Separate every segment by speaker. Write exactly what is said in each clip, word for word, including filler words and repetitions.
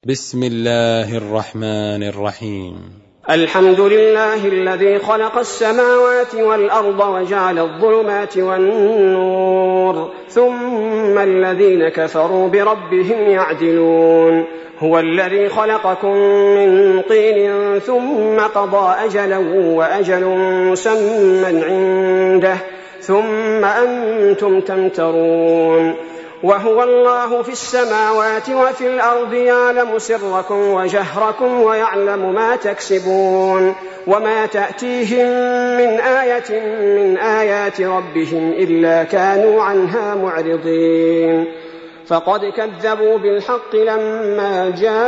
Speaker 1: بسم الله الرحمن الرحيم.
Speaker 2: الحمد لله الذي خلق السماوات والأرض وجعل الظلمات والنور ثم الذين كفروا بربهم يعدلون. هو الذي خلقكم من طين ثم قضى أجلا وأجل مسمى عنده ثم أنتم تمترون. وهو الله في السماوات وفي الأرض يعلم سركم وجهركم ويعلم ما تكسبون وما تأتيهم من آية من آيات ربهم إلا كانوا عنها معرضين. فقد كذبوا بالحق لما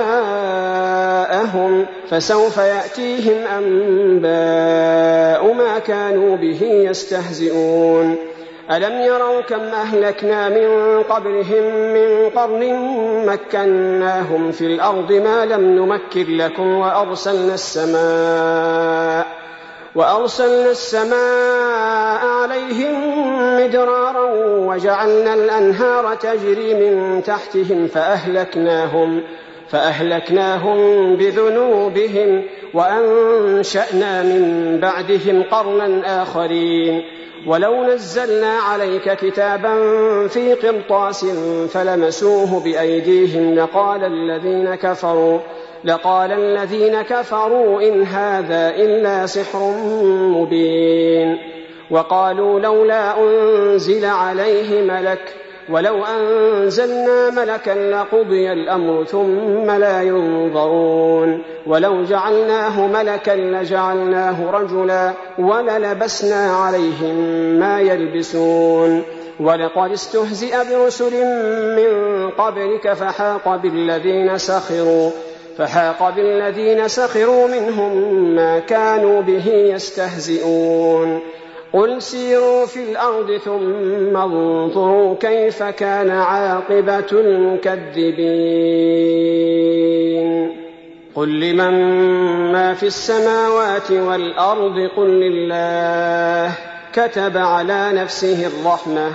Speaker 2: جاءهم فسوف يأتيهم أنباء ما كانوا به يستهزئون. ألم يروا كم أهلكنا من قبلهم من قرن مكناهم في الأرض ما لم نمكن لكم وأرسلنا السماء وأرسلنا السماء عليهم مدرارا وجعلنا الأنهار تجري من تحتهم فأهلكناهم فأهلكناهم بذنوبهم وأنشأنا من بعدهم قرنا آخرين. ولو نزلنا عليك كتابا في قرطاس فلمسوه بأيديهم لقال الذين كفروا لقال الذين كفروا إن هذا إلا سحر مبين. وقالوا لولا أنزل عليه ملك ولو أنزلنا ملكا لقضي الأمر ثم لا ينظرون. ولو جعلناه ملكا لجعلناه رجلا وللبسنا عليهم ما يلبسون. ولقد استهزئ برسل من قبلك فحاق بالذين سخروا فحاق بالذين سخروا منهم ما كانوا به يستهزئون. قل سيروا في الأرض ثم انظروا كيف كان عاقبة المكذبين. قل لمن ما في السماوات والأرض قل لله كتب على نفسه الرحمة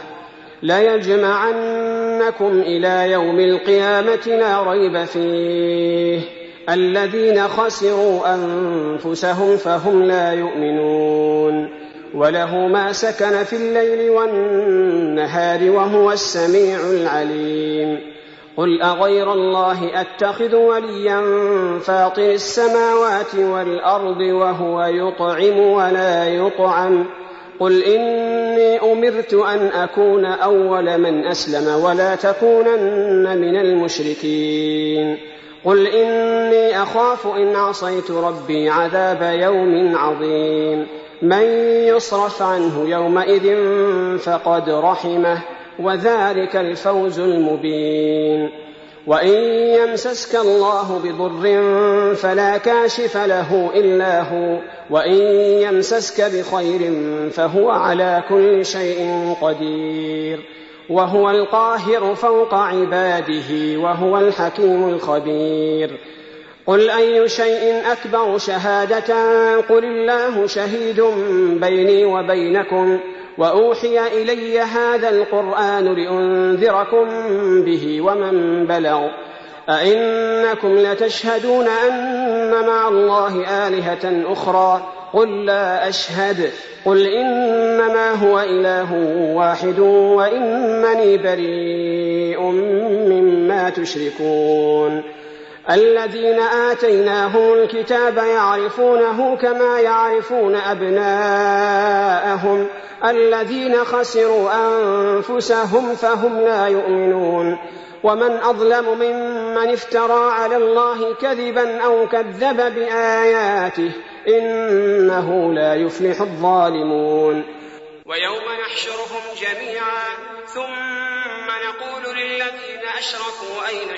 Speaker 2: ليجمعنكم إلى يوم القيامة لا ريب فيه الذين خسروا أنفسهم فهم لا يؤمنون. وله ما سكن في الليل والنهار وهو السميع العليم. قل أغير الله أتخذ وليا فاطر السماوات والأرض وهو يطعم ولا يطعم قل إني أمرت أن أكون أول من أسلم ولا تكونن من المشركين. قل إني أخاف إن عصيت ربي عذاب يوم عظيم. من يصرف عنه يومئذ فقد رحمه وذلك الفوز المبين. وإن يمسسك الله بضر فلا كاشف له إلا هو وإن يمسسك بخير فهو على كل شيء قدير وهو القاهر فوق عباده وهو الحكيم الخبير. قل أي شيء أكبر شهادة قل الله شهيد بيني وبينكم وأوحي إلي هذا القرآن لأنذركم به ومن بلغ أئنكم لتشهدون أن مع الله آلهة أخرى قل لا أشهد قل إنما هو إله واحد وإنني بريء مما تشركون. الذين آتيناهم الكتاب يعرفونه كما يعرفون أبناءهم الذين خسروا أنفسهم فهم لا يؤمنون. ومن أظلم ممن افترى على الله كذبا أو كذب بآياته إنه لا يفلح الظالمون. ويوم نحشرهم جميعا ثم نقول للذين أشركوا أين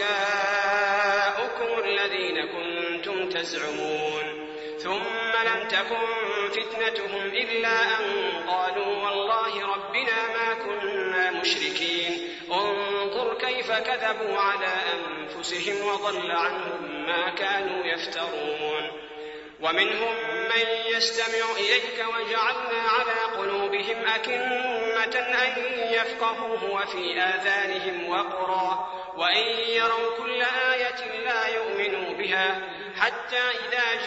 Speaker 2: شركاؤكم الذين كنتم تزعمون ثم لم تكن فتنتهم إلا أن قالوا والله ربنا ما كنا مشركين انظر كيف كذبوا على أنفسهم وضل عنهم ما كانوا يفترون. ومنهم من يستمع إليك وجعلنا على قلوبهم أكنة أن يفقهوه وفي آذانهم وقرا وإن يروا كل آية لا حتى إذا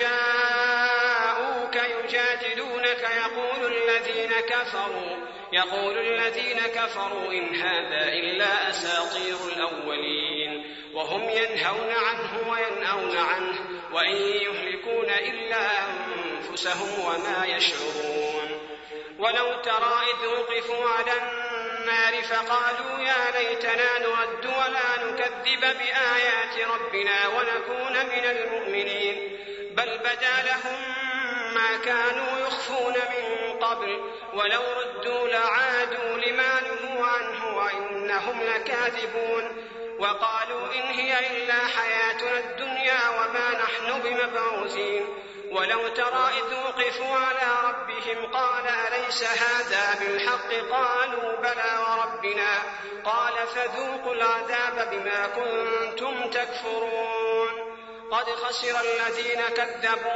Speaker 2: جاءوك يجادلونك يقول الذين كفروا يقول الذين كفروا إن هذا إلا أساطير الأولين وهم ينهون عنه وينأون عنه وإن يهلكون إلا أنفسهم وما يشعرون. ولو ترى إذ وقفوا على النار فقالوا يا ليتنا نرد ولا نكذب بآيات ربنا ونكون من المؤمنين بل بدا لهم ما كانوا يخفون من قبل ولو ردوا لعادوا لما نهوا عنه وإنهم لكاذبون. وقالوا إن هي إلا حياتنا الدنيا وما نحن بمبعوثين. ولو ترى إذ وقفوا على ربهم قال أليس هذا بالحق قالوا بلى وربنا قال فذوقوا العذاب بما كنتم تكفرون. قد خسر الذين كذبوا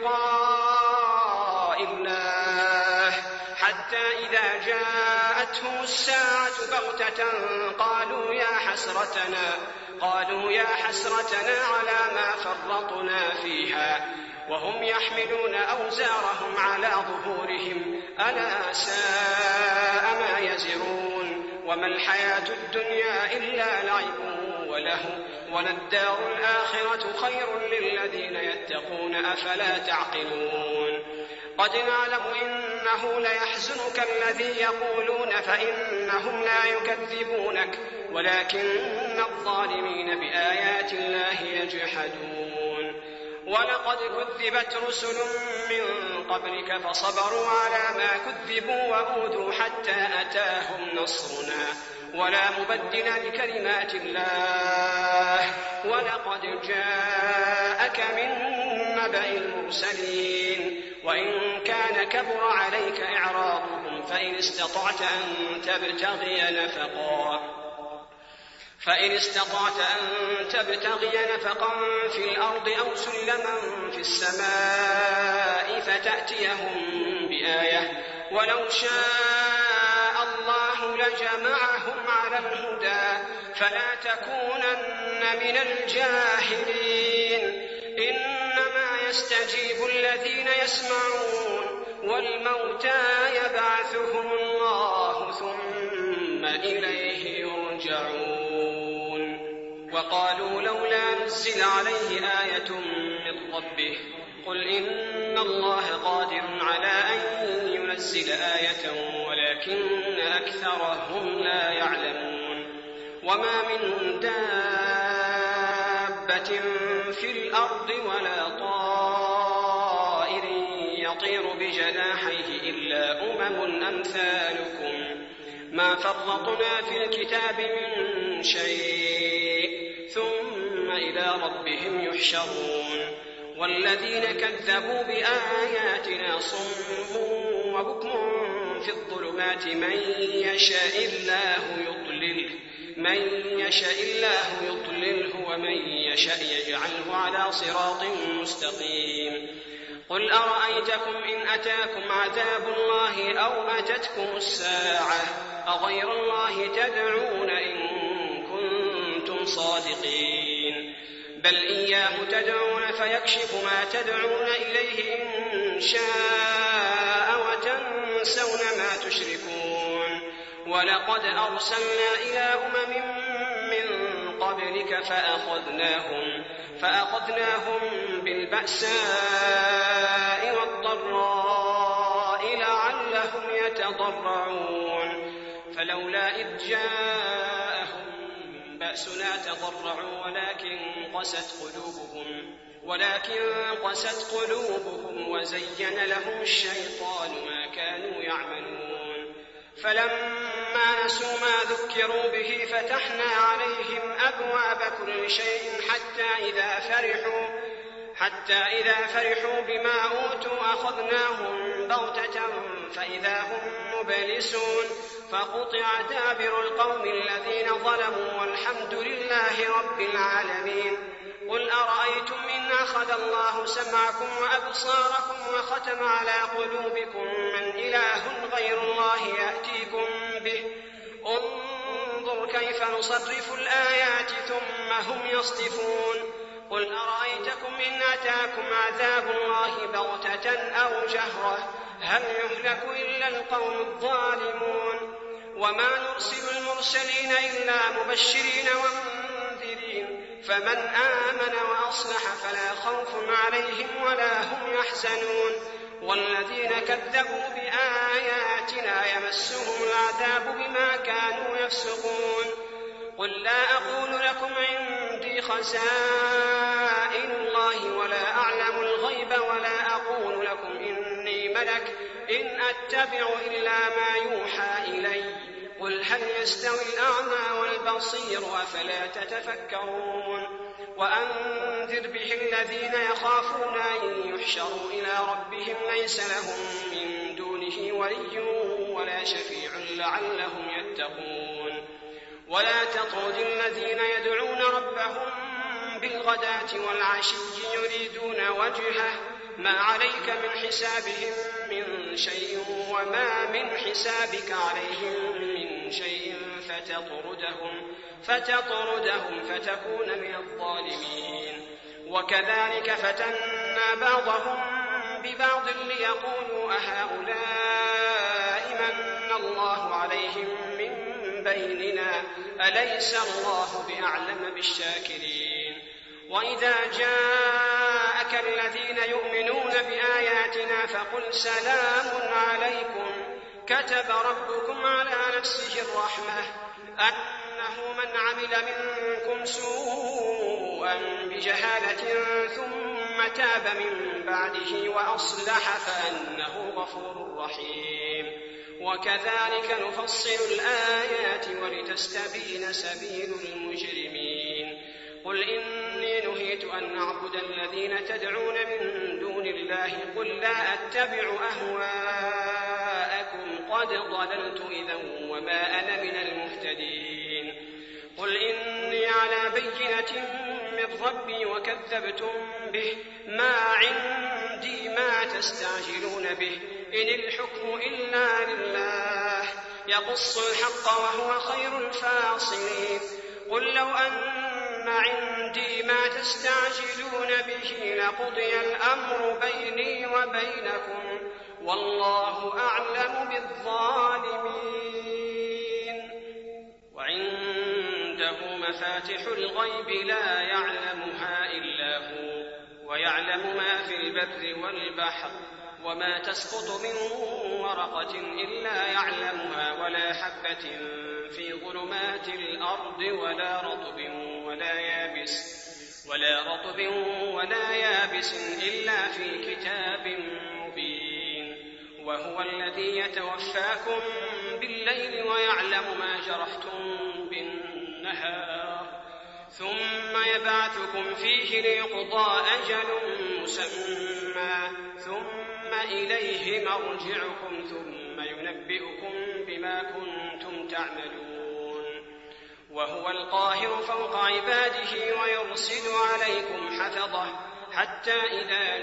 Speaker 2: بلقاء الله حتى إذا جاءتهم الساعة بغتة قالوا يا حسرتنا قالوا يا حسرتنا على ما فرطنا فيها وهم يحملون أوزارهم على ظهورهم ألا ساء ما يزرون. وما الحياة الدنيا إلا لعب وله وللدار الآخرة خير للذين يتقون أفلا تعقلون. قد نعلم إنه ليحزنك الذي يقولون فإنهم لا يكذبونك ولكن الظالمين بآيات الله يجحدون. ولقد كذبت رسل من قبلك فصبروا على ما كذبوا وأوذوا حتى أتاهم نصرنا ولا مبدل لكلمات الله ولقد جاءك من نبأ المرسلين. وإن كان كبر عليك إعراضهم فإن استطعت أن تبتغي نفقا فإن استطعت أن تبتغي نفقا في الأرض أو سلما في السماء فتأتيهم بآية ولو شاء الله لجمعهم على الهدى فلا تكونن من الجاهلين. إنما يستجيب الذين يسمعون والموتى يبعثهم الله ثم إليه يرجعون. وقالوا لولا نزل عليه آية من ربه قل إن الله قادر على أن ينزل آية ولكن أكثرهم لا يعلمون. وما من دابة في الأرض ولا طائر يطير بجناحيه إلا أمم أمثالكم ما فرطنا في الكتاب من شيء ثم إلى ربهم يحشرون. والذين كذبوا بآياتنا صم وبكم في الظلمات من يشاء الله يضلله من يشاء الله يضلله ومن يشاء يجعله على صراط مستقيم. قل أرأيتكم إن أتاكم عذاب الله أو أتتكم الساعة أغير الله تدعون إن كنتم صادقين بل إياه تدعون فيكشف ما تدعون إليه إن شاء وتنسون ما تشركون. ولقد أرسلنا إلى أمم من قبلك فأخذناهم فأخذناهم بالبأساء والضراء لعلهم يتضرعون. فلولا إذ جاءهم بأسنا تضرعوا ولكن قست قلوبهم ولكن قست قلوبهم وزين لهم الشيطان ما كانوا يعملون. فلما نسوا ما ذكروا به فتحنا عليهم أبواب كل شيء حتى إذا فرحوا حتى إذا فرحوا بما أوتوا أخذناهم بغتة فإذا هم مبلسون. فقطع دابر القوم الذين ظلموا والحمد لله رب العالمين. قل أرأيتم إن أخذ الله سمعكم وأبصاركم وختم على قلوبكم من إله غير الله يأتيكم به انظر كيف نصرف الآيات ثم هم يصدفون. قل أرأيتكم إن أتاكم عذاب الله بغتة أو جهرة هل يهلك إلا القوم الظالمون وما نرسل المرسلين إلا مبشرين ومنذرين فمن آمن وأصلح فلا خوف عليهم ولا هم يحزنون والذين كذبوا بآياتنا يمسهم العذاب بما كانوا يفسقون قل لا أقول لكم عندي خزائن الله ولا أعلم الغيب ولا أقول لكم إني ملك إن أتبع إلا ما يوحى إلي قل هل يستوي الأعمى والبصير أفلا تتفكرون وأنذر به الذين يخافون أن يحشروا إلى ربهم ليس لهم من دونه ولي ولا شفيع لعلهم يتقون ولا تطرد الذين يدعون ربهم بالغداة والعشي يريدون وجهه ما عليك من حسابهم من شيء وما من حسابك عليهم من شيء فتطردهم, فتطردهم فتكون من الظالمين وكذلك فتنا بعضهم ببعض ليقولوا أهؤلاء من الله عليهم من بيننا أليس الله بأعلم بالشاكرين وإذا جاءك الذين يؤمنون بآياتنا فقل سلام عليكم كتب ربكم على نفسه الرحمة أنه من عمل منكم سوءا بجهالة ثم تاب من بعده وأصلح فأنه غفور رحيم وكذلك نفصل الآيات ولتستبين سبيل المجرمين قل إني نهيت أن أعبد الذين تدعون من دون الله قل لا أتبع أهواءكم قد ضللت إذا وما أنا من المهتدين قل إني على بينة من ربي وكذبتم به ما عندي ما تستعجلون به إن الحكم إلا لله يقص الحق وهو خير الفاصلين قل لو أن عندي ما تستعجلون به لقضي الأمر بيني وبينكم والله أعلم بالظالمين وعنده مفاتح الغيب لا يعلمها إلا هو ويعلم ما في البر والبحر وما تسقط من ورقة إلا يعلمها ولا حبة في ظلمات الأرض ولا رطب ولا يابس ولا رطب ولا يابس إلا في كتاب مبين وهو الذي يتوفاكم بالليل ويعلم ما جرحتم بالنهار ثم يبعثكم فيه ليقضى أجل مسمى ثم إليه مرجعكم ثم ينبئكم بما كنتم تعملون وهو القاهر فوق عباده ويرسل عليكم حفظه حتى إذا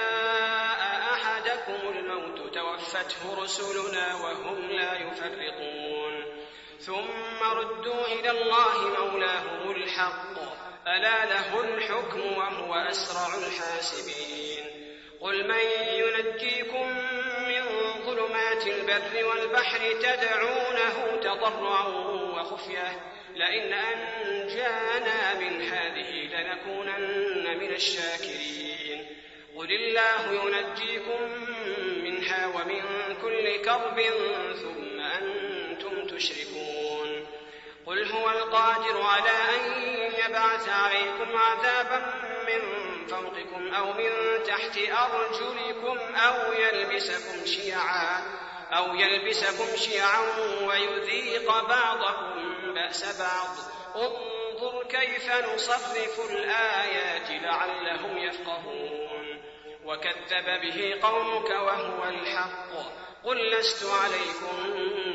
Speaker 2: جاء أحدكم الموت توفته رسلنا وهم لا يفرطون ثم ردوا إلى الله مولاهم الحق ألا له الحكم وهو أسرع الحاسبين قل من ينجيكم من ظلمات البر والبحر تدعونه تضرعا وخفية لئن أنجانا من هذه لنكونن من الشاكرين قل الله ينجيكم منها ومن كل كرب ثم أنتم تشركون قل هو القادر على أن يبعث عليكم عذابا من فوقكم أو من تحت أرجلكم أو يلبسكم شيعا أو يلبسكم شيعا ويذيق بعضكم بأس بعض انظر كيف نصرف الآيات لعلهم يفقهون وكذب به قومك وهو الحق قل لست عليكم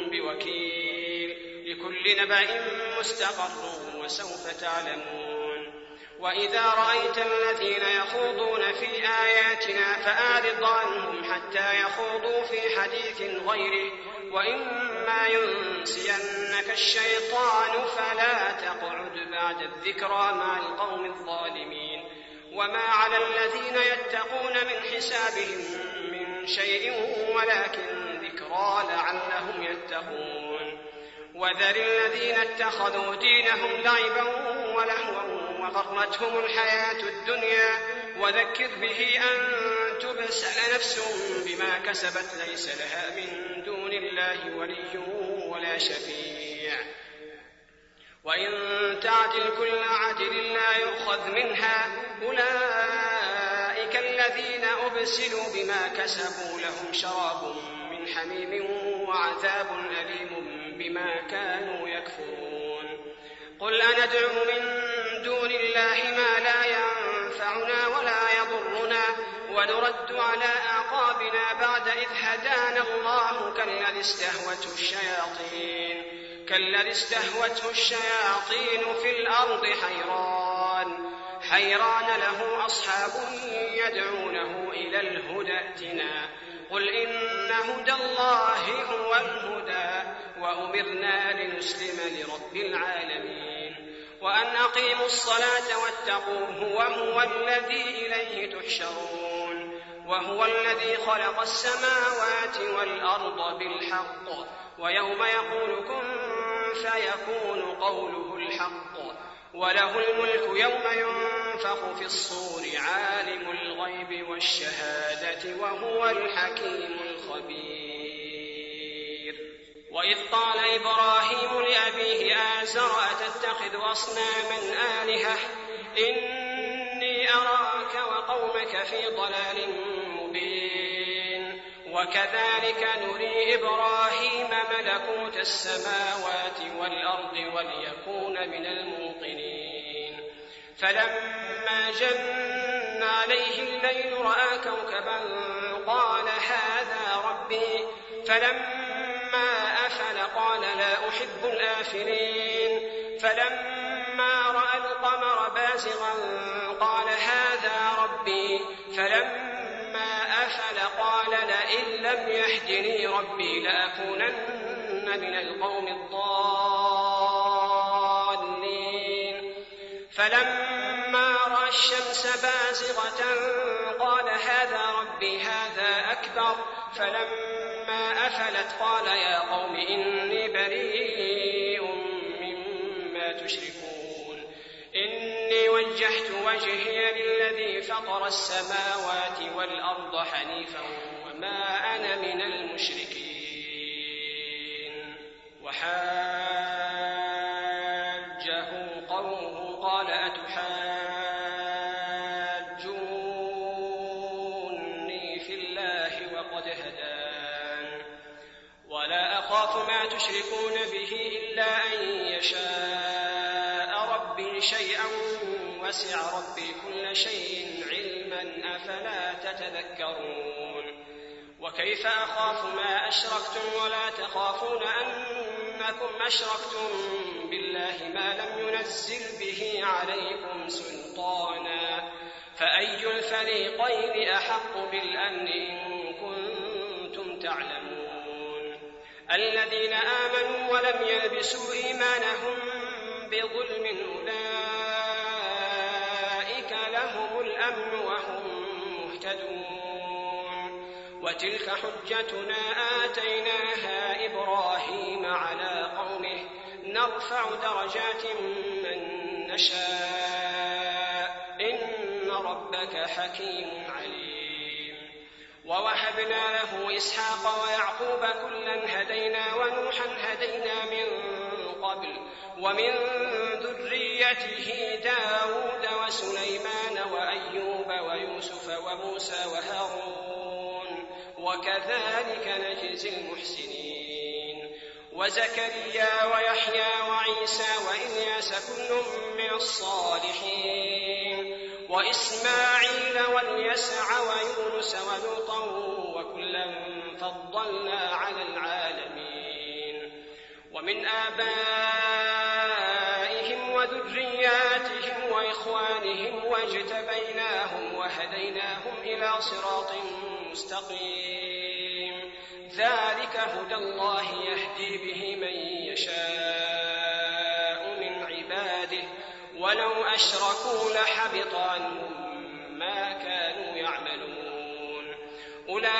Speaker 2: بوكيل لكل نبأ مستقر وسوف تعلمون وإذا رأيت الذين يخوضون في آياتنا فأعرض عنهم حتى يخوضوا في حديث غيره وإما ينسينك الشيطان فلا تقعد بعد الذكرى مع القوم الظالمين وما على الذين يتقون من حسابهم من شيء ولكن ذكرى لعلهم يتقون. وذر الذين اتخذوا دينهم لعبا ولهوا وغرتهم الحياة الدنيا وذكر به أن تبسل نفس بما كسبت ليس لها من دون الله ولي ولا شفيع. وإن تعدل كل عدل لا يؤخذ منها أولئك الذين أبسلوا بما كسبوا لهم شراب من حميم وعذاب أليم بما كانوا يكفرون. قل أندعو من دون الله ما لا ينفعنا ولا يضرنا ونرد على أعقابنا بعد إذ هدانا الله كالذي استهوته الشياطين كالذي استهوته الشياطين في الأرض حيران حيران له أصحاب يدعونه إلى الهدى ائتنا. قل إن هدى الله هو الهدى وأمرنا لنسلم لرب العالمين وأن أقيموا الصلاة واتقوه وهو الذي إليه تحشرون. وهو الذي خلق السماوات والأرض بالحق ويوم يقول كن فيكون قوله الحق وله الملك يوم ينفخ في الصور عالم الغيب والشهادة وهو الحكيم الخبير. وإذ قال إبراهيم لأبيه آزر أتتخذ أصناما آلهة إني أراك وقومك في ضلال مبين. وكذلك نري إبراهيم ملكوت السماوات والأرض وليكون من الموقنين. فلما جن عليه الليل رأى كوكبا قال هذا ربي فلما أفل قال لا أحب الآفلين. فلما رأى القمر بازغا قال هذا ربي فلما أفل قال لئن لم يهدني ربي لأكونن من القوم الضالين. فلما رأى الشمس بازغة قال هذا ربي هذا أكبر. فلما أفلت قال يا قوم إني بريء مما تشركون إني وجهت وجهي للذي فطر السماوات والأرض حنيفا وما أنا من المشركين. وحاجه قومه قال أتحاجوني في الله وقد هدان ولا أخاف ما تشركون به إلا أن يشاء ربي شيئا وسع ربي كل شيء علما أفلا تتذكرون. وكيف أخاف ما أشركتم ولا تخافون أنكم أشركتم بالله ما لم ينزل به عليكم سلطانا فأي الفريقين أحق بالأمن إن كنتم تعلمون. الذين آمنوا ولم يلبسوا إيمانهم بظلم أولئك لهم الأمن وهم مهتدون. وتلك حجتنا آتيناها إبراهيم على قومه نرفع درجات من نشاء إن ربك حكيم عليم. ووهبنا له إسحاق ويعقوب كلا هدينا ونوحا هدينا من قبل ومن ذريته داود وسليمان وأيوب ويوسف وموسى وهارون وكذلك نجزي المحسنين. وزكريا ويحيى وعيسى وإلياس كل من الصالحين وإسماعيل واليسع ويونس ولوطا وكلا فضلنا على العالمين. ومن آبائهم وذرياتهم وإخوانهم واجتبيناهم وهديناهم إلى صراط مستقيم. ذلك هدى الله يهدي به من يشاء من عباده ولو أشركوا لحبط عنهم ما كانوا يعملون. أولئك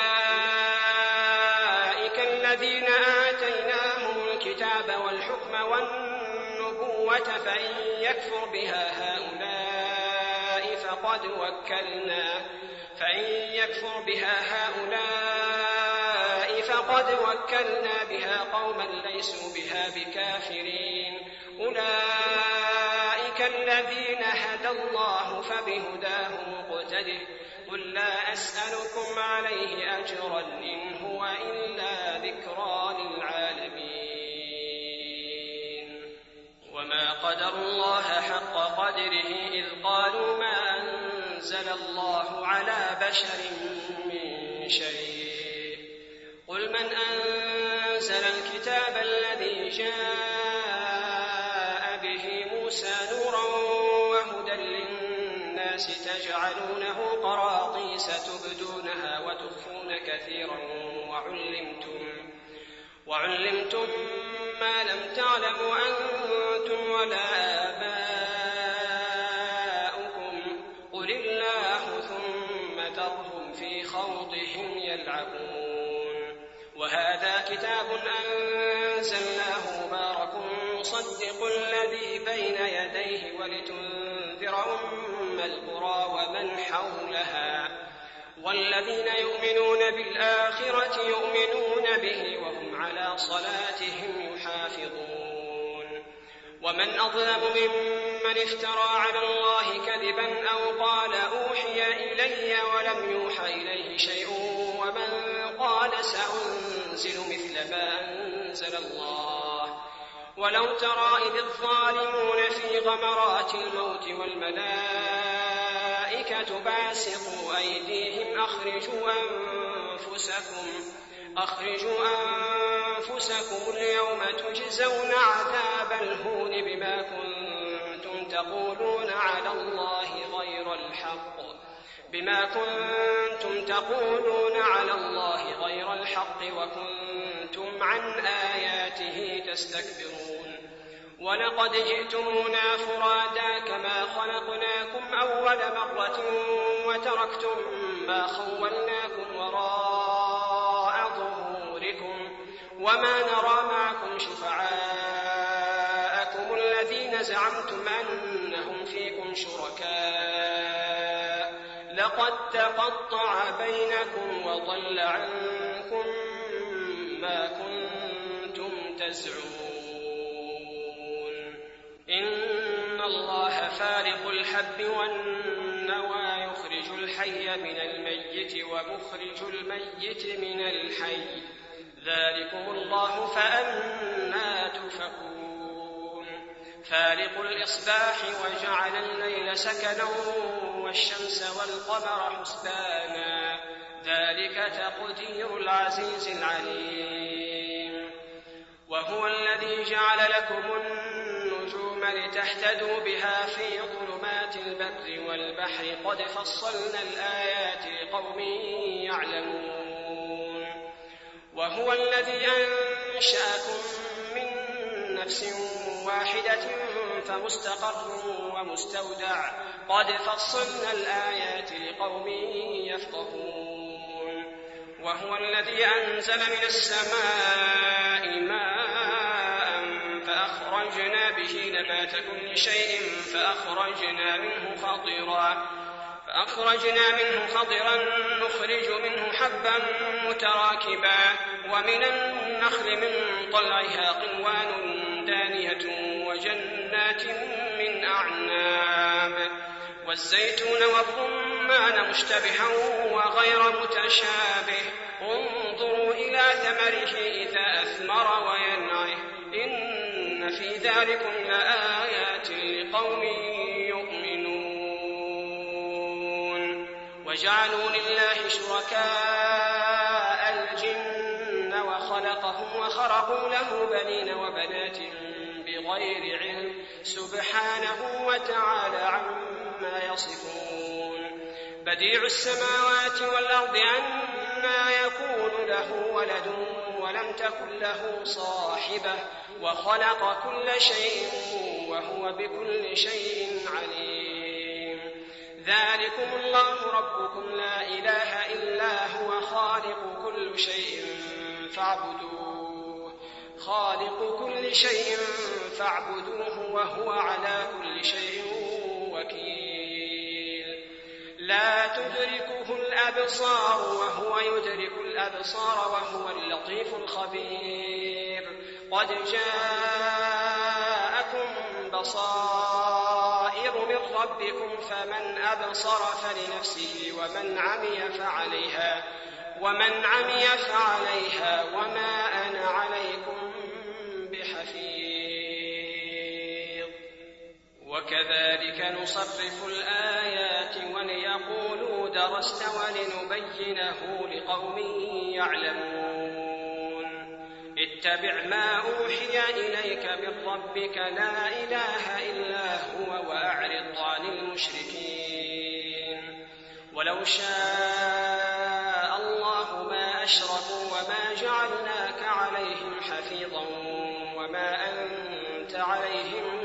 Speaker 2: الذين آتيناهم الكتاب والحكم والنبوة فإن يكفر بها هؤلاء فقد وكلنا فإن يكفر بها هؤلاء فقد وكلنا بها قوما ليسوا بها بكافرين. أولئك الذين هدى الله فبهداه مقتده. قل لا أسألكم عليه أجرا إن هو إلا ذكرى للعالمين. وما قدروا الله حق قدره إذ قالوا ما أنزل الله على بشر من شيء. قل من أنزل الكتاب الذي جاء به موسى نورا وهدى للناس تجعلونه قراطيس تبدونها وتخفون كثيرا وعلمتم, وعلمتم ما لم تعلموا أنتم ولا آباؤكم. قل الله ثم ذرهم في خوضهم يلعبون. وهذا كتاب أنزلناه مبارك مصدق الذي بين يديه ولتنذر أم القرى ومن حولها. والذين يؤمنون بالآخرة يؤمنون به وهم على صلاتهم يحافظون. ومن أظلم ممن افترى على الله كذبا أو قال أوحي إلي ولم يوحى إليه شيء ومن قال سأنزل مثل ما أنزل الله. ولو ترى إذ الظالمون في غمرات الموت والملائكة باسطوا أيديهم أخرجوا أنفسكم أخرجوا أنفسكم اليوم تجزون عذاب الهون بما كنتم تقولون على الله غير الحق بما كنتم تقولون على الله غير الحق وكنتم عن آياته تستكبرون. ولقد جئتمونا فرادا كما خلقناكم أول مرة وتركتم ما خولناكم وراء ظهوركم وما نرى معكم شفعاءكم الذين زعمتم أنهم فيكم شركاء. لقد تقطع بينكم وضل عنكم ما كنتم تزعمون. إن الله فارق الحب والنوى يخرج الحي من الميت ومخرج الميت من الحي ذلكم الله فأنى تؤفكون. فارق الإصباح وجعل الليل سكنا والشمس والقمر حسبانا ذلك تقدير العزيز العليم. وهو الذي جعل لكم النجوم لتهتدوا بها في ظلمات البر والبحر قد فصلنا الآيات لقوم يعلمون. وهو الذي أنشأكم من نفس واحدة فمستقر ومستودع قد فصلنا الآيات لقوم يفقهون. وهو الذي أنزل من السماء ماء فأخرجنا به نبات كل شيء فأخرجنا منه خضرا فأخرجنا منه خضرا نخرج منه حبا متراكبا ومن النخل من طلعها قنوان دانية وجنات من أعناب والزيتون والرمان مشتبها وغير متشابه انظروا إلى ثمره إذا أثمر وينعه إن في ذلكم لآيات لقوم يؤمنون. وجعلوا لله شركاء الجن وخلقهم وخرقوا له بنين وبنات بغير علم سبحانه وتعالى عما يصفون. بديع السماوات والأرض أنى يكون له ولد ولم تكن له صاحبة وخلق كل شيء وهو بكل شيء عليم. ذلكم الله ربكم لا إله إلا هو خالق كل شيء فاعبدوه خالق كل شيء فاعبدوه وهو على كل شيء وكيل لا تدركه الأبصار وهو يدرك الأبصار وهو اللطيف الخبير قد جاءكم بصائر من ربكم فمن أبصر فلنفسه ومن عمي فعليها ومن عمي فعليها وما أنا عليكم بحفيظ وكذلك نصرف الآيات وليقولوا درست ولنبينه لقوم يعلمون اتبع ما أوحي إليك من ربك لا إله إلا هو وأعرض عن المشركين ولو شاء الله ما أشركوا وما جعلناك عليهم حفيظا وما أنت عليهم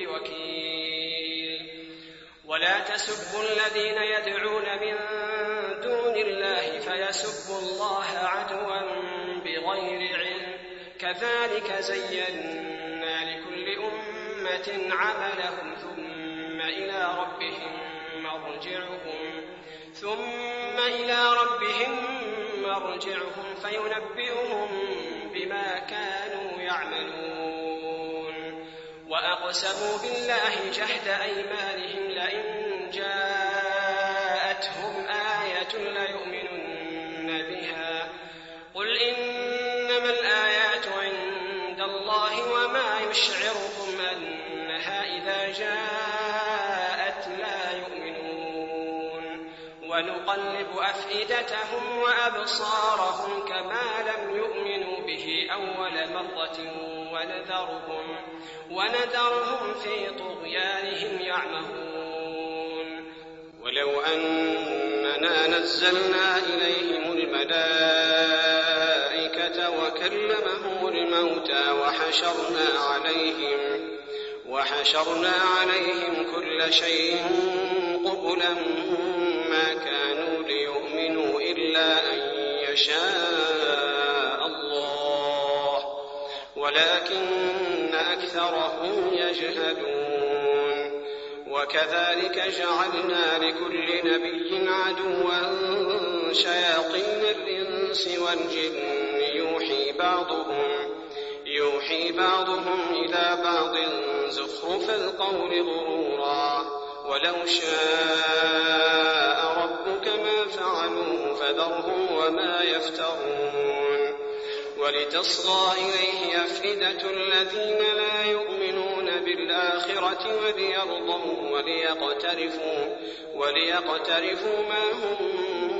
Speaker 2: بوكيل ولا تسبوا الذين يدعون من دون الله فيسبوا الله عدوا بغير علم كذلك زينا لكل أمة عملهم ثم إلى ربهم مرجعهم ثم إلى ربهم مرجعهم فينبئهم بما كانوا يعملون وأقسموا بالله جهد أيمانهم لئن جاءتهم آية ليؤمنن بها قل إنما الآيات عند الله وما يشعركم أنها إذا جاءت لا يؤمنون ونقلب أفئدتهم وأبصارهم كما لم يؤمنوا به أول مرة ونذرهم, ونذرهم في طغيانهم يعمهون ولو أننا نزلنا إليهم الملائكة وكلمهم الموتى وحشرنا عليهم وحشرنا عليهم كل شيء قبلا ما كانوا ليؤمنوا إلا أن يشاء الله ولكن أكثرهم يجهلون وكذلك جعلنا لكل نبي عدوا شياطين الإنس والجن يوحي بعضهم يوحي بعضهم إلى بعض زخرف القول غرورا ولو شاء ربك ما فعلوه فذرهم وما يفترون ولتصغى إليه أفئدة الذين لا يؤمنون بالآخرة وليرضوا وليقترفوا, وليقترفوا ما هم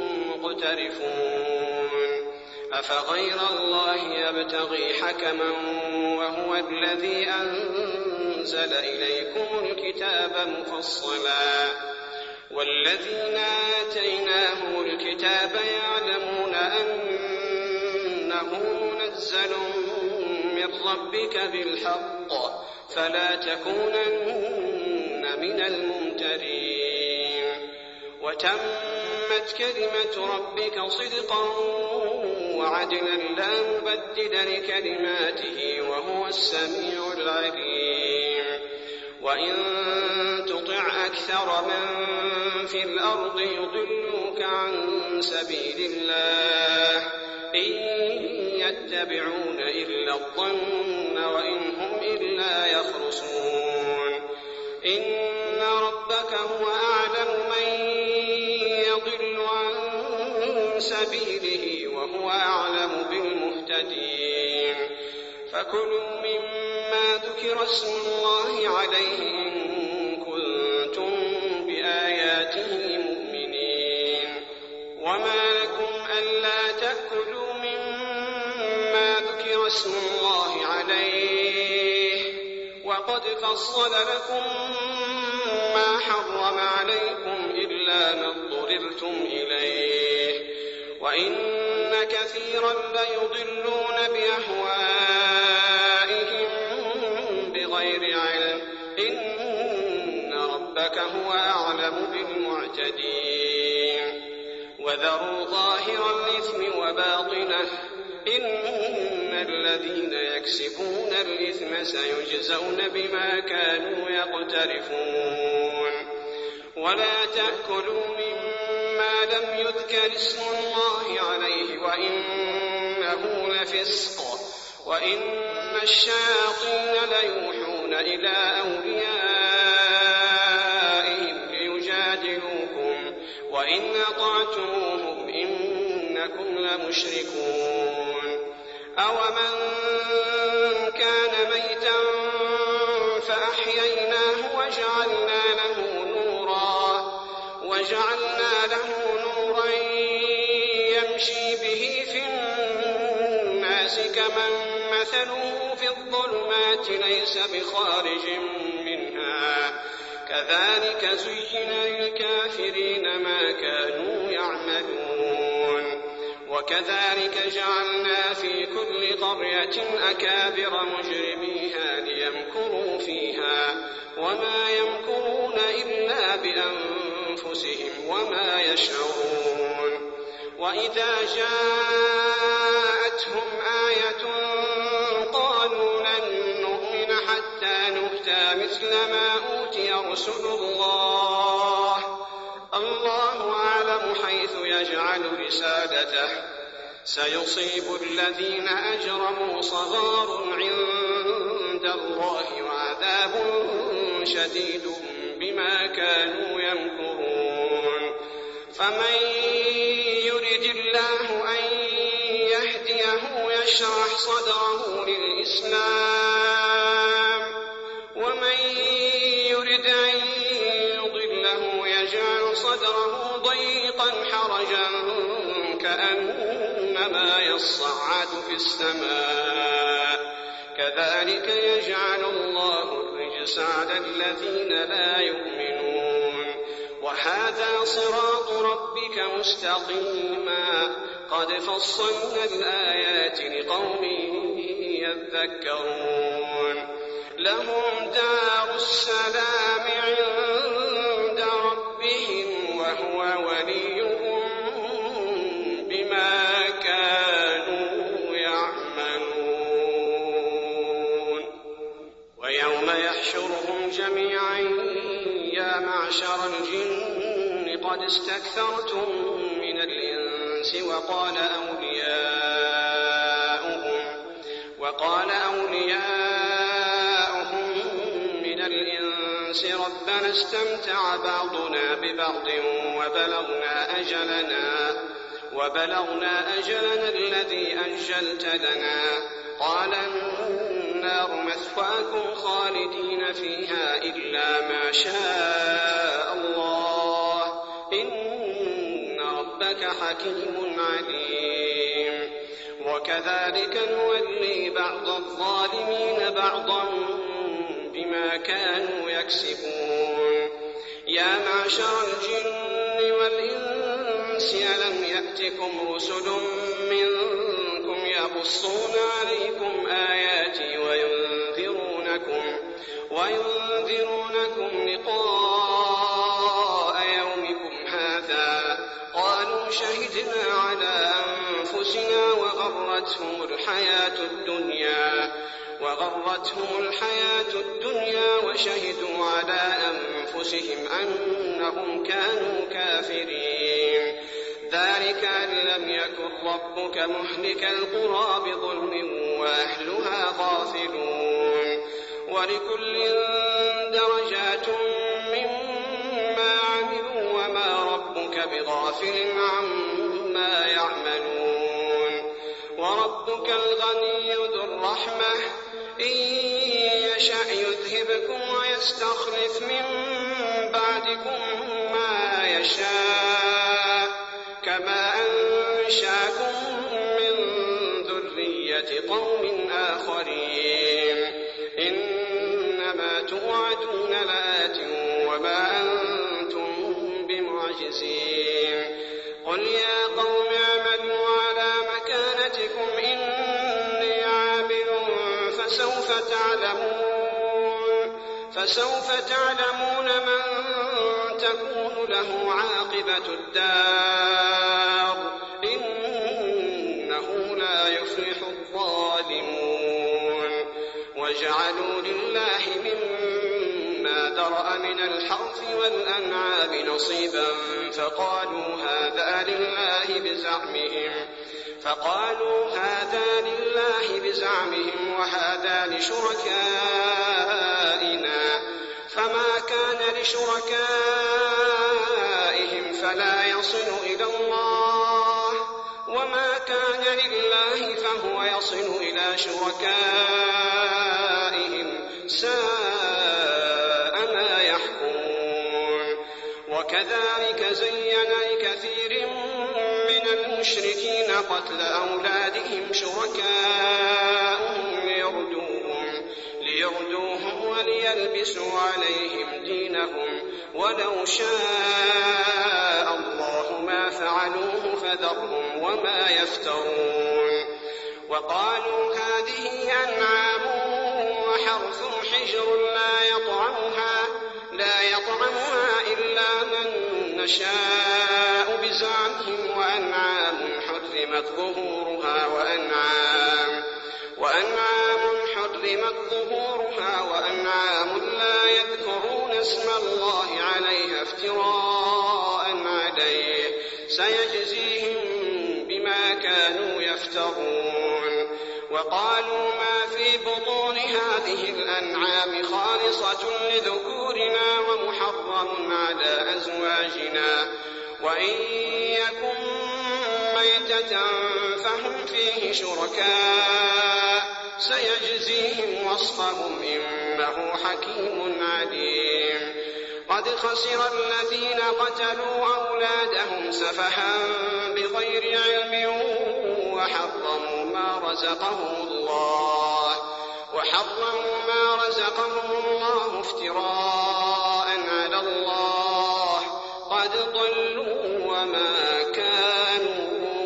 Speaker 2: مقترفون أفغير الله يبتغي حكما وهو الذي أنزل إليكم الكتاب مفصلا والذين آتيناهم الكتاب يعلمون أنه منزل من ربك بالحق فلا تكونن من الممترين وتمت كلمة ربك صدقا وعدلا لا مبدل لكلماته وهو السميع العليم وإن تطع أكثر من في الأرض يضلوك عن سبيل الله إن يتبعون إلا الظن وإن هم إلا يخرصون إن ربك هو أعلم من يضل عن سبيله وهو أعلم بالمهتدين فكلوا مما ذكر اسم الله عليه إن كنتم بآياته مؤمنين وما لكم ألا تأكلوا مما ذكر اسم الله عليه وقد فصل لكم ما حرم عليكم إلا ما اضطررتم إليه وإن كثيرا ليضلون بأهوائهم بغير علم إن ربك هو أعلم بالمعتدين وذروا ظاهر الإثم وباطنه إن الذين يكسبون الإثم سيجزون بما كانوا يقترفون ولا تأكلوا مما لم يذكر اسم الله عليه وإنه لفسق وإن الشياطين ليوحون إلى أوليائهم ليجادلوكم وإن أطعتموهم إنكم لمشركون أومن كان ميتا فأحييناه وجعلنا له نورا وجعلنا له نورا يمشي به في الناس كمن مثله في الظلمات ليس بخارج منها كذلك زين للكافرين ما كانوا يعملون وكذلك جعلنا في كل قرية أكابر مجرميها ليمكروا فيها وما يمكرون إلا بأنفسهم وما يشعرون وإذا جاءتهم آية قالوا لن نؤمن حتى نؤتى مثل ما أوتي رسل الله الله أعلم حيث يجعل رسالته سيصيب الذين أجرموا صغار عند الله وعذاب شديد بما كانوا يمكرون فمن يرد الله أن يهديه يشرح صدره للإسلام ومن يرد أن يضله يجعل صدره ضيقا حرجا كأنما يصعد في السماء كذلك يجعل الله الرجس على الذين لا يؤمنون وهذا صراط ربك مستقيما قد فصلنا الآيات لقوم يذكرون لهم دار السلام عند ربهم وهو وليهم بما كانوا يعملون ويوم يحشرهم جميعا يا معشر الجن قد استكثرتم من الإنس وقال أولياؤهم وقال أولياؤهم من الإنس ربنا استمتع بعضنا ببعض وبلغنا أجلنا وبلغنا أجلنا الذي أجلت لنا قال النار مثواكم خالدين فيها إلا ما شاء الله إن ربك حكيم عليم وكذلك نولي بعض الظالمين بعضا بما كانوا يكسبون يا معشر الجن والإنس ألم يأتكم رسل منكم يقصون عليكم آياتي وينذرونكم وينذرونكم لقاء يومكم هذا قالوا شهدنا على أنفسنا وغرتهم الحياة الدنيا وغرتهم الحياة الدنيا وشهدوا على أنفسهم أنهم كانوا كافرين ذلك أن لم يكن ربك مهلك القرى بظلم وأهلها غافلون ولكل درجات مما عملوا وما ربك بغافل عما يعملون وربك الغني ذو الرحمة إن يشأ يذهبكم ويستخلف من بعدكم ما يشاء كما أنشاكم من ذرية قوم آخرين إنما توعدون لآت وما أنتم بمعجزين قل يا قوم اعملوا على مكانتكم إني عامل فسوف تعلمون فسوف تعلمون من تكون له عاقبة الدار إنه لا يفلح الظالمون. وجعلوا لله مما ذرأ من الحرث والأنعام نصيبا فقالوا هذا لله بزعمهم فقالوا هذا لله بزعمهم وهذا لشركائنا فما كان لشركائهم فلا يصل إلى الله وما كان لله فهو يصل إلى شركائهم ساء ما يحكمون. وكذلك زين لكثير من المشركين قتل أولادهم شركاءهم ليردوهم, ليردوهم وليلبسوا عليهم دينهم ولو شاء الله ما فعلوه فذرهم وما يفترون. وقالوا هذه أنعام وحرث حجر لا يطعمها, لا يطعمها إلا من نشاء بزعمهم وأنعام حرمت ظهورها وأنعام, وأنعام حرمت ظهورها وأنعام لا يذكرون اسم الله عليها افتراء عليه سيجزيهم بما كانوا يفترون. وقالوا ما في بطون هذه الأنعام خالصة لذكورنا ومحرم على أزواجنا وإن يكن ميتة فهم فيه شركاء سيجزيهم وصفهم إنه حكيم عليم. قد خسر الذين قتلوا أولادهم سفها بغير علم وحرموا ما رزقهم الله وحرموا ما رزقهم الله افتراء على الله قد ضلوا وما كانوا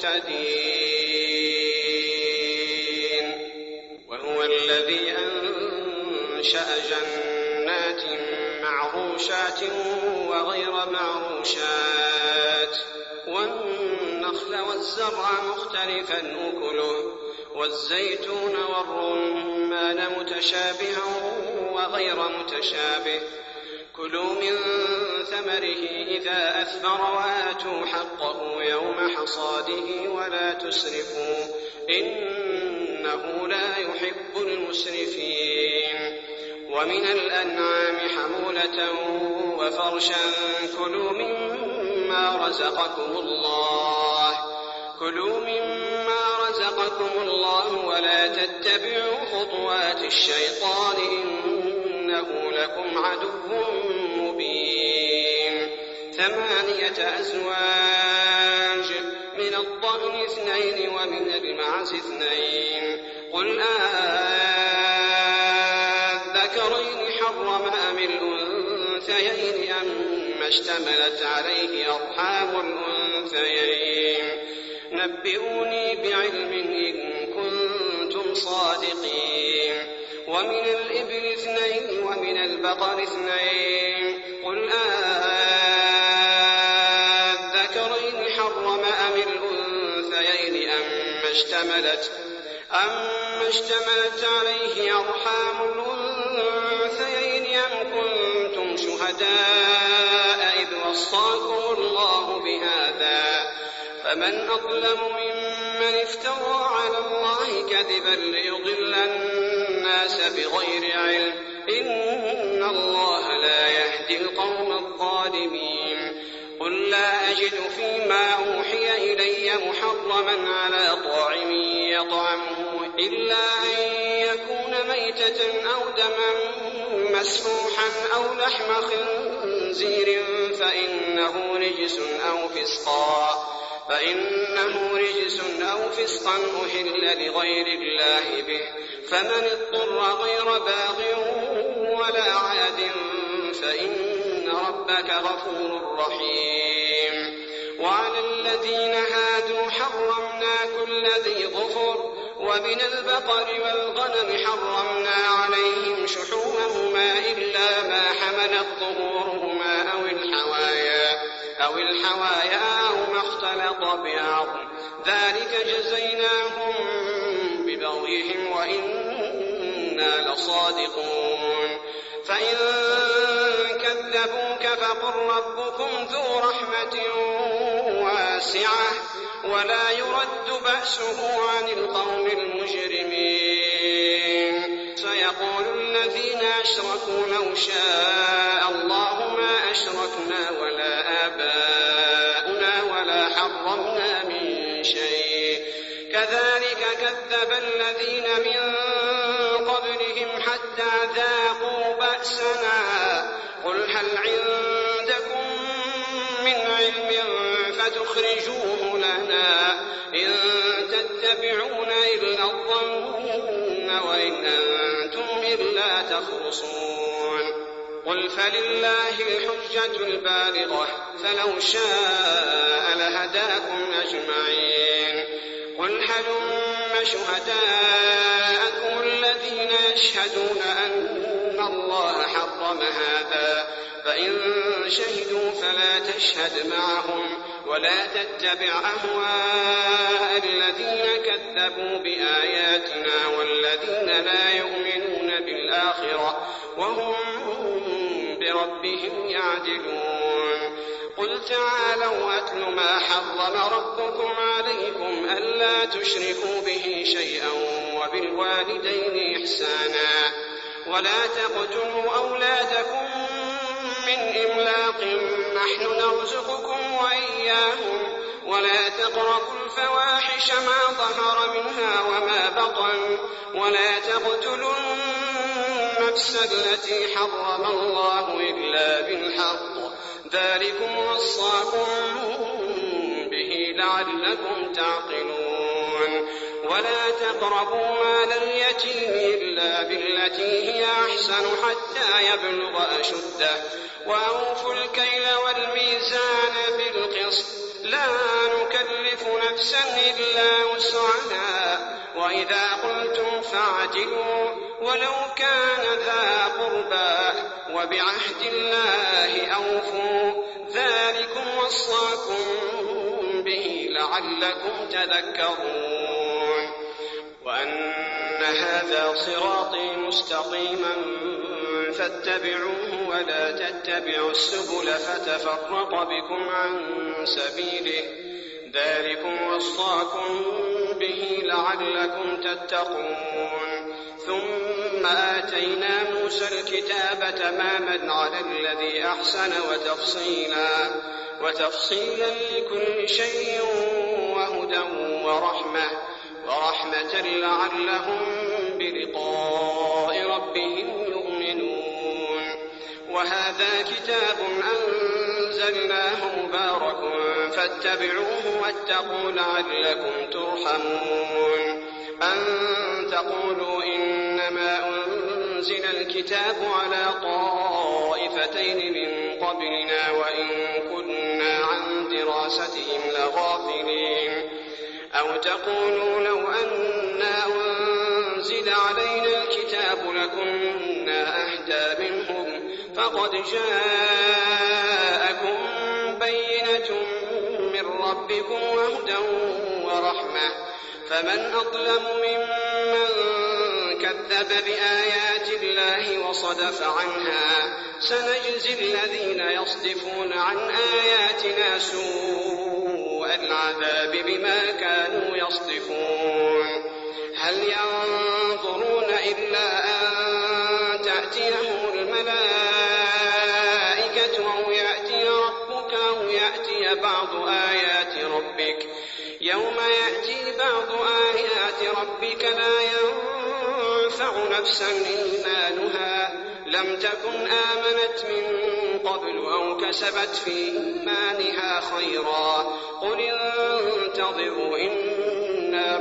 Speaker 2: مهتدين. وهو الذي أنشأ جنات معروشات وغير معروشات والنخل والزرع مختلفا أكله والزيتون والرمان متشابها وغير متشابه كلوا من ثمره إذا أثمر وآتوا حقه يوم حصاده ولا تسرفوا إنه لا يحب المسرفين. ومن الأنعام حمولة وفرشا كلوا مما رزقكم الله كلوا مما رزقكم الله ولا تتبعوا خطوات الشيطان إنه لكم عدو مبين. ثمانية أزواج من الضأن اثنين ومن المعز اثنين قل آذكرين حرم أم الأنثيين أما اشتملت عليه أرحام الأنثيين نبئوني بعلم إن كنتم صادقين. ومن الإبل اثنين ومن البقر اثنين قل آذكرين حرم أم الأنثيين أما اشتملت أما اشتملت عليه أرحام الأنثيين أم كنتم شهداء إذ وصاكم الله بهذا فمن أظلم ممن افترى على الله كذبا ليضل الناس بغير علم إن الله لا يهدي القوم الظالمين. قل لا أجد فيما أوحي إلي محرما على طاعم يطعمه إلا أن يكون ميتة أو دما مسفوحا أو لحم خنزير فإنه رجس أو فسقا فإنه رجس أو فسقا أحل لغير الله به فمن اضطر غير باغ ولا عاد فإن ربك غفور رحيم. وعلى الذين هادوا حرمنا كل ذي ظفر ومن البقر والغنم حرمنا عليهم شحومهما إلا ما حملت ظهورهما أو الحوايا أو الحوايا أو ما اختلط بعظم ذلك جزيناهم ببغيهم وإنا لصادقون فإن كذبوك فقل ربكم ذو رحمة واسعة ولا يرد بأسه عن القوم المجرمين سيقول الذين أشركوا لو شاء الله ما أشركنا ولا آباؤنا ولا حرمنا من شيء كذلك كذب الذين من قبلهم حتى ذاقوا بأسنا قل هل عندكم من علم فتخرجوه لنا إن تتبعون إلا الظن وإن أنتم إلا تخرصون قل فلله الحجة البالغة فلو شاء لهداكم أجمعين قل هلم شهداءكم الذين يشهدون أن الله حرم هذا فإن شهدوا فلا تشهد معهم ولا تتبع أهواء الذين كذبوا بآياتنا والذين لا يؤمنون بالآخرة وهم بربهم يعدلون قل تعالوا أتل ما حرم ربكم عليكم ألا تشركوا به شيئا وبالوالدين إحسانا ولا تقتلوا أولادكم من إملاق نحن نرزقكم وإياهم ولا تقربوا الفواحش ما ظهر منها وما بطن ولا تقتلوا النفس التي حرم الله إلا بالحق ذلكم وصاكم به لعلكم تعقلون ولا تقربوا مال اليتيم إلا بالتي هي أحسن حتى يبلغ أشده وأوفوا الكيل والميزان بالقسط لا نكلف نفسا إلا وسعها وإذا قلتم فاعدلوا ولو كان ذا قربى وبعهد الله أوفوا ذلكم وصاكم به لعلكم تذكرون وأن هذا صراطي مستقيما فاتبعوه ولا تتبعوا السبل فتفرق بكم عن سبيله ذلكم وصاكم به لعلكم تتقون ثم آتينا موسى الكتاب تماما على الذي أحسن وتفصيلا وتفصيلا لكل شيء وهدى ورحمة ورحمة لعلهم بلقاء ربهم يؤمنون وهذا كتاب أنزلناه مبارك فاتبعوه واتقوا لعلكم ترحمون أن تقولوا إنما أنزل الكتاب على طائفتين من قبلنا وإن كنا عن دراستهم لغافلين أو تقولوا لو أنا أنزل علينا الكتاب لكنا أهدى منهم فقد جاءكم بينة من ربكم وهدى ورحمة فمن أظلم ممن كذب بآيات الله وصدف عنها سنجزي الذين يصدفون عن آياتنا سوء العذاب بما كانوا يصدفون هل ينظرون إلا أن تأتيهم الملائكة أو يأتي ربك أو يأتي بعض آيات ربك يوم يأتي بعض آيات ربك لا ينفع نفسا إيمانها لم تكن آمنت من قبل أو كسبت في إيمانها خيرا قل انتظروا إنا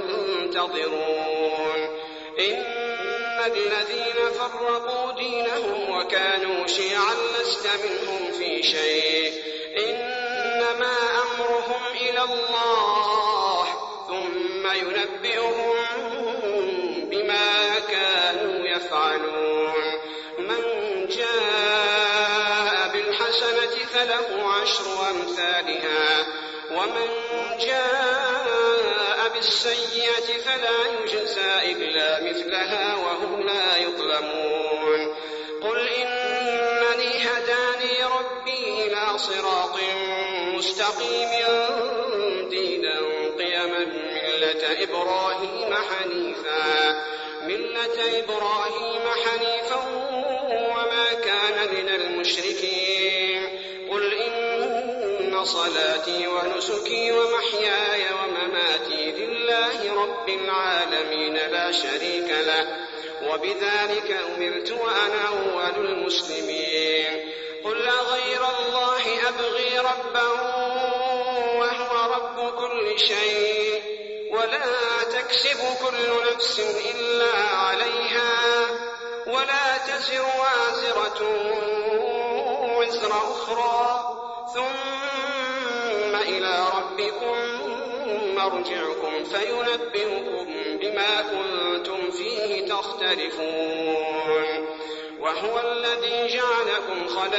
Speaker 2: منتظرون إن الذين فرقوا دينهم وكانوا شيعا لست منهم في شيء إنما أمرهم إلى الله ثم ثم ينبئهم بما كانوا يفعلون. من جاء بالحسنة فله عشر أمثالها ومن جاء بالسيئة فلا يجزى إلا مثلها وهم لا يظلمون. قل إنني هداني ربي إلى صراط مستقيم دينا قيما ملة إبراهيم حنيفا ملة إبراهيم حنيفا وما كان من المشركين. قل إن صلاتي ونسكي ومحياي ومماتي لله رب العالمين لا شريك له وبذلك أمرت وأنا أول المسلمين. قل أغير الله أبغي ربا وهو رب كل شيء ولا تكسب كل نفس إلا عليها ولا تزر وازرة وزر أخرى ثم إلى ربكم مرجعكم فينبئكم بما كنتم فيه تختلفون. وهو الذي جعلكم خلائف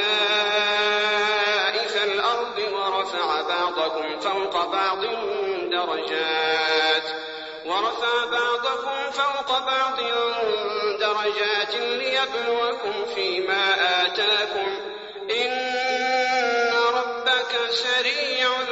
Speaker 2: الأرض ورفع بعضكم فوق بعض درجات ورفع بعضكم فوق بعض درجات ليبلوكم فيما آتاكم إن ربك سريع